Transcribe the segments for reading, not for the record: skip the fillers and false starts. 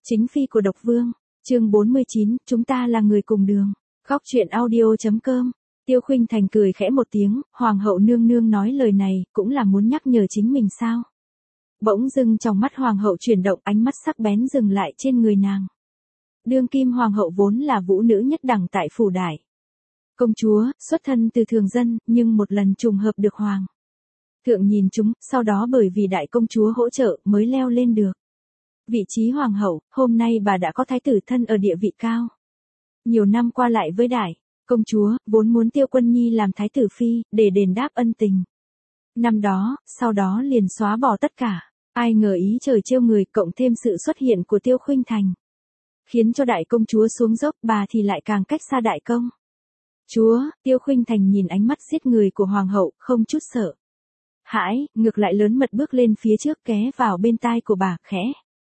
Chính phi của độc vương, chương 49, chúng ta là người cùng đường. Góc truyện audio.com. Tiêu Khuynh Thành cười khẽ một tiếng, hoàng hậu nương nương nói lời này, cũng là muốn nhắc nhở chính mình sao? Bỗng dưng trong mắt hoàng hậu chuyển động, ánh mắt sắc bén dừng lại trên người nàng. Đương kim hoàng hậu vốn là vũ nữ nhất đẳng tại phủ đại. Công chúa, xuất thân từ thường dân, nhưng một lần trùng hợp được hoàng thượng nhìn chúng, sau đó bởi vì đại công chúa hỗ trợ mới leo lên được vị trí hoàng hậu. Hôm nay bà đã có thái tử thân ở địa vị cao. Nhiều năm qua lại với đại công chúa, vốn muốn Tiêu Quân Nhi làm thái tử phi, để đền đáp ân tình năm đó, sau đó liền xóa bỏ tất cả. Ai ngờ ý trời trêu người, cộng thêm sự xuất hiện của Tiêu Khuynh Thành, khiến cho đại công chúa xuống dốc, bà thì lại càng cách xa đại công chúa. Tiêu Khuynh Thành nhìn ánh mắt giết người của hoàng hậu, không chút sợ hãi, ngược lại lớn mật bước lên phía trước, ghé vào bên tai của bà, khẽ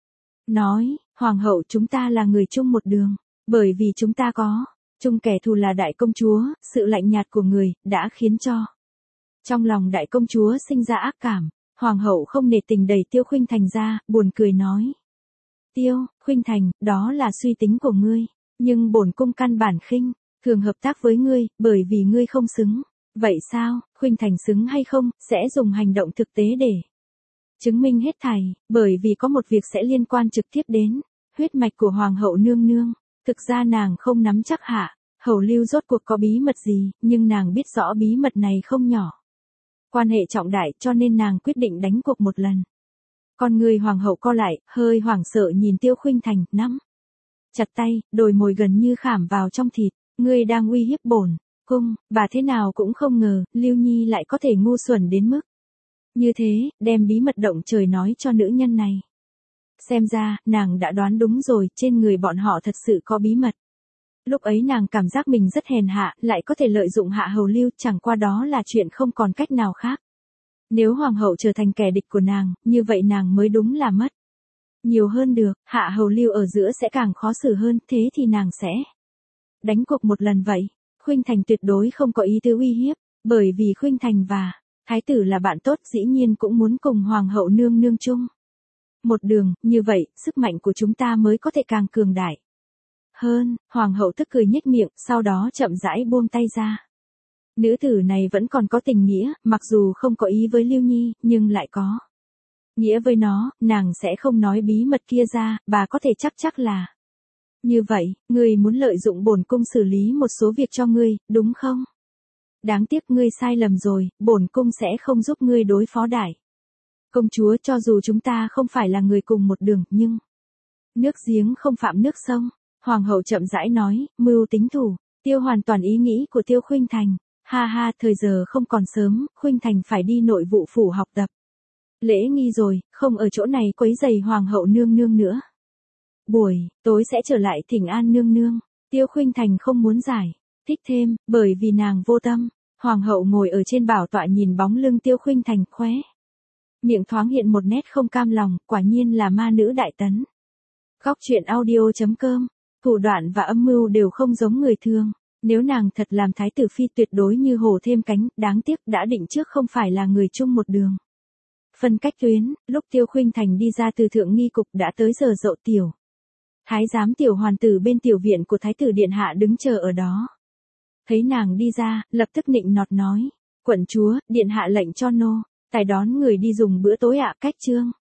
nói: "Hoàng hậu, chúng ta là người chung một đường, bởi vì chúng ta có chung kẻ thù là đại công chúa." Sự lạnh nhạt của người đã khiến cho trong lòng đại công chúa sinh ra ác cảm. Hoàng hậu không nể tình đẩy Tiêu Khuynh Thành ra, buồn cười nói: "Tiêu Khuynh Thành, đó là suy tính của ngươi, nhưng bổn cung căn bản khinh thường hợp tác với ngươi, bởi vì ngươi không xứng." Vậy sao? Khuynh Thành xứng hay không, sẽ dùng hành động thực tế để chứng minh hết thảy, bởi vì có một việc sẽ liên quan trực tiếp đến huyết mạch của hoàng hậu nương nương. Thực ra nàng không nắm chắc Hạ Hầu Lưu rốt cuộc có bí mật gì, nhưng nàng biết rõ bí mật này không nhỏ, quan hệ trọng đại, cho nên nàng quyết định đánh cuộc một lần. Con người hoàng hậu co lại, hơi hoảng sợ nhìn Tiêu Khuynh Thành, nắm chặt tay, đồi mồi gần như khảm vào trong thịt. "Ngươi đang uy hiếp bổn cung." Bà thế nào cũng không ngờ, Lưu Nhi lại có thể ngu xuẩn đến mức như thế, đem bí mật động trời nói cho nữ nhân này. Xem ra, nàng đã đoán đúng rồi, trên người bọn họ thật sự có bí mật. Lúc ấy nàng cảm giác mình rất hèn hạ, lại có thể lợi dụng Hạ Hầu Lưu, chẳng qua đó là chuyện không còn cách nào khác. Nếu hoàng hậu trở thành kẻ địch của nàng, như vậy nàng mới đúng là mất nhiều hơn được, Hạ Hầu Lưu ở giữa sẽ càng khó xử hơn, thế thì nàng sẽ đánh cuộc một lần vậy. Khuynh Thành tuyệt đối không có ý tứ uy hiếp, bởi vì Khuynh Thành và thái tử là bạn tốt, dĩ nhiên cũng muốn cùng hoàng hậu nương nương chung một đường, như vậy, sức mạnh của chúng ta mới có thể càng cường đại hơn. Hoàng hậu tức cười nhếch miệng, sau đó chậm rãi buông tay ra. Nữ tử này vẫn còn có tình nghĩa, mặc dù không có ý với Lưu Nhi, nhưng lại có nghĩa với nó, nàng sẽ không nói bí mật kia ra, bà có thể chắc là như vậy. Ngươi muốn lợi dụng bổn cung xử lý một số việc cho ngươi, đúng không? Đáng tiếc ngươi sai lầm rồi, bổn cung sẽ không giúp ngươi đối phó đại công chúa. Cho dù chúng ta không phải là người cùng một đường, nhưng nước giếng không phạm nước sông. Hoàng hậu chậm rãi nói, mưu tính thủ tiêu hoàn toàn ý nghĩ của Tiêu Khuynh Thành. Ha ha, thời giờ không còn sớm, Khuynh Thành phải đi nội vụ phủ học tập lễ nghi rồi, không ở chỗ này quấy rầy hoàng hậu nương nương nữa. Buổi tối sẽ trở lại thỉnh an nương nương. Tiêu Khuynh Thành không muốn giải thích thêm, bởi vì nàng vô tâm. Hoàng hậu ngồi ở trên bảo tọa nhìn bóng lưng Tiêu Khuynh Thành, khóe miệng thoáng hiện một nét không cam lòng, quả nhiên là ma nữ đại tấn. Góc truyện audio.com. Thủ đoạn và âm mưu đều không giống người thường. Nếu nàng thật làm thái tử phi, tuyệt đối như hổ thêm cánh, đáng tiếc đã định trước không phải là người chung một đường. Phân cách tuyến, lúc Tiêu Khuynh Thành đi ra từ thượng nghi cục đã tới giờ dậu tiểu. Thái giám tiểu hoàn tử bên tiểu viện của thái tử điện hạ đứng chờ ở đó. Thấy nàng đi ra, lập tức nịnh nọt nói: "Quận chúa, điện hạ lệnh cho nô tài đón người đi dùng bữa tối ạ." Cách chương